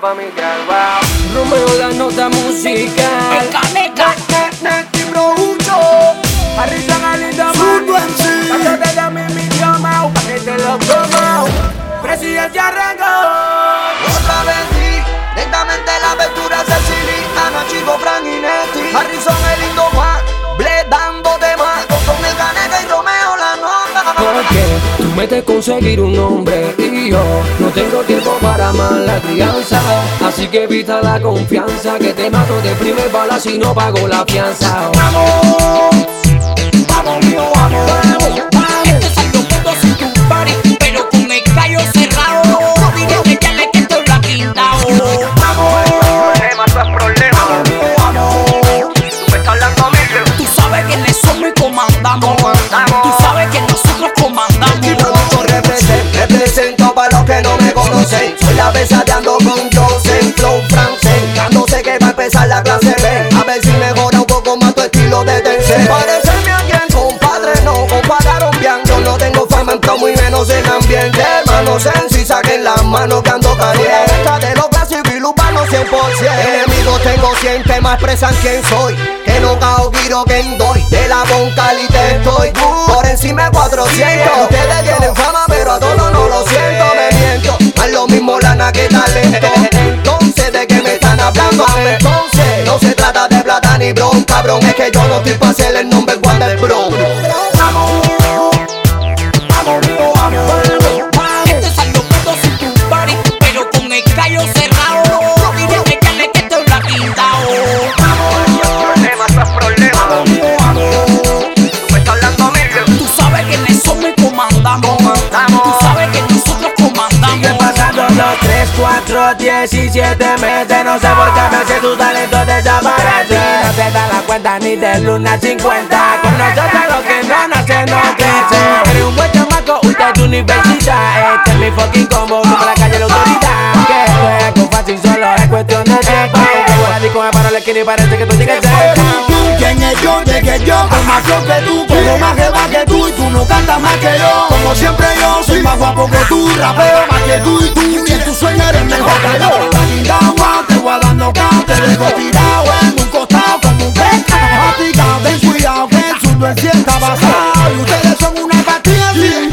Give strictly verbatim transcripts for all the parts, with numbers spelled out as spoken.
familiar, wow. Romeo la nota musical. Caneca, Nati Broucho. Harrison Alida Mani. Cállate de mi idioma, pa' que te lo como. Presidencia arrancó. Otra vez sí, lentamente la aventura se silita. Chico, Fran y Neti. Harrison el lindo Juan, Bled dándote más. Con el Caneca y Romeo la nota. Porque tú metes conseguir un hombre y yo no tengo tiempo para mala crianza. Así que evita la confianza, que te mato de primer bala si no pago la fianza. vamos, vamos mío, vamos, vamos, vamos. Este es el loquito sin tu party, pero con el callo cerrado. No diré que ya le que estoy la quintao. Vamos, Problema, no es problema. vamos mío, vamos. Tú me estás hablando a mí. Tú sabes que le somos y comandamos. Tú sabes que nosotros comandamos. Represento para los que no me conocen. Soy la besadeando con Joseph Flow francés. No sé que va a empezar la clase B. A ver si mejora un poco más tu estilo de tercer. Parecerme a quien, compadre, no compararon bien. Yo no tengo fama en todo y menos en ambiente. Hermanos en si saquen las manos que ando caliente. Esta de los clásicos y urbanos cien por ciento. Enemigos tengo cien temas expresan quién soy. Que no cao giro que doy. De la boncalite estoy por encima de cuatrocientos. Ustedes tienen fama pero a todos no lo siento. Me miento, más lo mismo lana que talento. Entonces de qué me están hablando. Entonces no se trata de plata ni bron. Cabrón, es que yo no estoy pa' hacer el nombre Juan del Bron. Vamos, vamos mío, vamos, vamos. Este es el loquito sin tu party, pero con el callo cerrado. No diré que ya le que estoy la quintao. Problema, no es problema. Vamos mío, vamos. Tú me estás hablando a mí. Tú sabes que le somos y comandamos. Tú sabes que nosotros comandamos. Sigue pasando los tres, cuatro, diecisiete meses. No sé por qué a veces tu talento desaparece. No te das la cuenta ni de luna cincuenta. Con nosotros lo que no nace no crece. Eres un buen chamaco, usted es universidad. Este es mi fucking combo, como la calle la autoridad. Que esto es algo fácil, solo es cuestión de tiempo. Llego a la disco, me paro a la esquina y parece que tú tienes cerca. ¿Quién es yo? De que yo, con más flow que tú, pongo más jeva que tú y tú no cantas más que yo. Como siempre yo, soy más guapo que tú, rapeo más que tú y tú, y en tu sueño eres mejor que yo. Guindagua, te voy dando cao, te dejo tirado en un costado como un pescado. Masticado, ten cuidado que el surdo en sí está basado y ustedes son una partida sin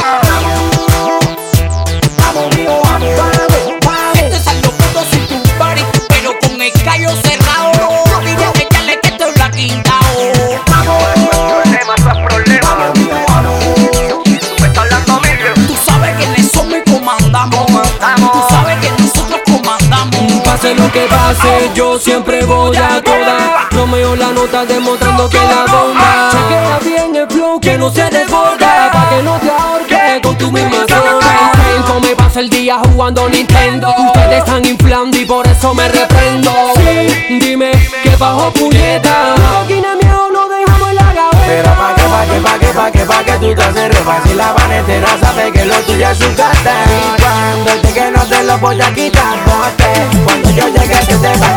Vamos mío, vamos, vamos. Este es el loquito sin tu party, pero con el callo cerrado. No diré que ya le que estoy la quintao. Problema, no es problema. Vamos mío, vamos. Tú me estás hablando a mí. Tú sabes que le somos y comandamos. Tú sabes que nosotros comandamos. Pase lo que pase, yo siempre voy a toda. Romeo la nota demostrando que la bomba. Chequea bien el flow que no se desborda, pa' que no te ahorques con tu misma zona. Tiempo me pasa el día jugando Nintendo. Ustedes están inflando y por eso me reprendo. Sí, dime que bajo puñeta. Coquina miedo no dejamos en la gaveta. Pero pa' que, pa' que, pa' que, pa' que, pa' que tú te haces fácil la vanetera sabe que lo tuyo es su carta. Y cuando llegue no te lo voy a quitar, porque cuando yo llegue te te va a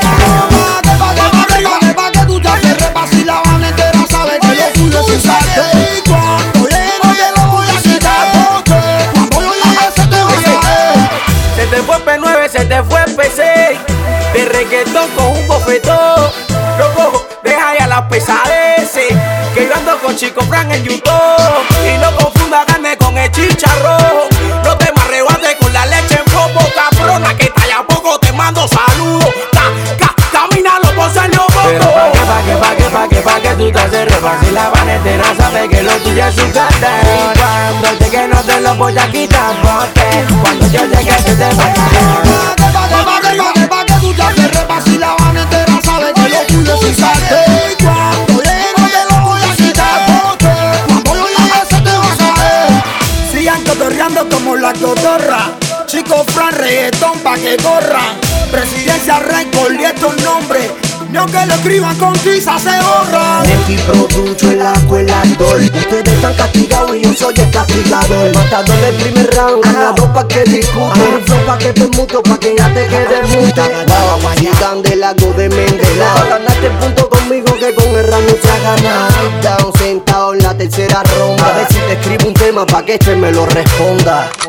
pa' que tú te aferres pa' si la van entera sabe que lo tuyo es usarte. Y cuando llegue no te lo voy a quitar, porque cuando yo llegue se te va a caer. Se te fue P nueve, se te fue P seis. De reggaetón con un bofetón. Loco, deja ya las pesadeces, que yo ando con Chico Fran en YouTube. Y no confunda carne con el chicharrón. No te me arrebates con la leche en popo, cabrona, que talla poco te mando saludos. Ca, ca, camínalo por San Leopoldo. Pero pa' que, pa' que, pa' que, pa' que, pa' que tú te haces fácil la vanetera sabe que lo tuyo es su carta. Y cuando llegue no te lo voy a quitar, porque cuando yo llegue se te va a caer. Pa' que, pa' que, pa' que, pa' que tú te aferres pa' si la van entera sabe que lo tuyo es usarte. Y cuando llegue no te lo voy a quitar, porque cuando yo llegue se te va a caer. Sigan cotorreando como la cotorra. Chico Fran, reggaetón pa' que corran. Presidencia Record y estos nombres, ni aunque lo escriban con tiza se borran. Neti Broucho en la escuela actor. Ustedes están castigados y yo soy el castigador. Matador del primer round, ganador pa' que discutan. Un flow pa' que te muto, pa' que ya te quedes muta. Llegan de lago de Mendela. Ganaste el punto conmigo que con el rap no se ha ganado. Down sentado en la tercera ronda. A ver si te escribo un tema pa' que este me lo responda.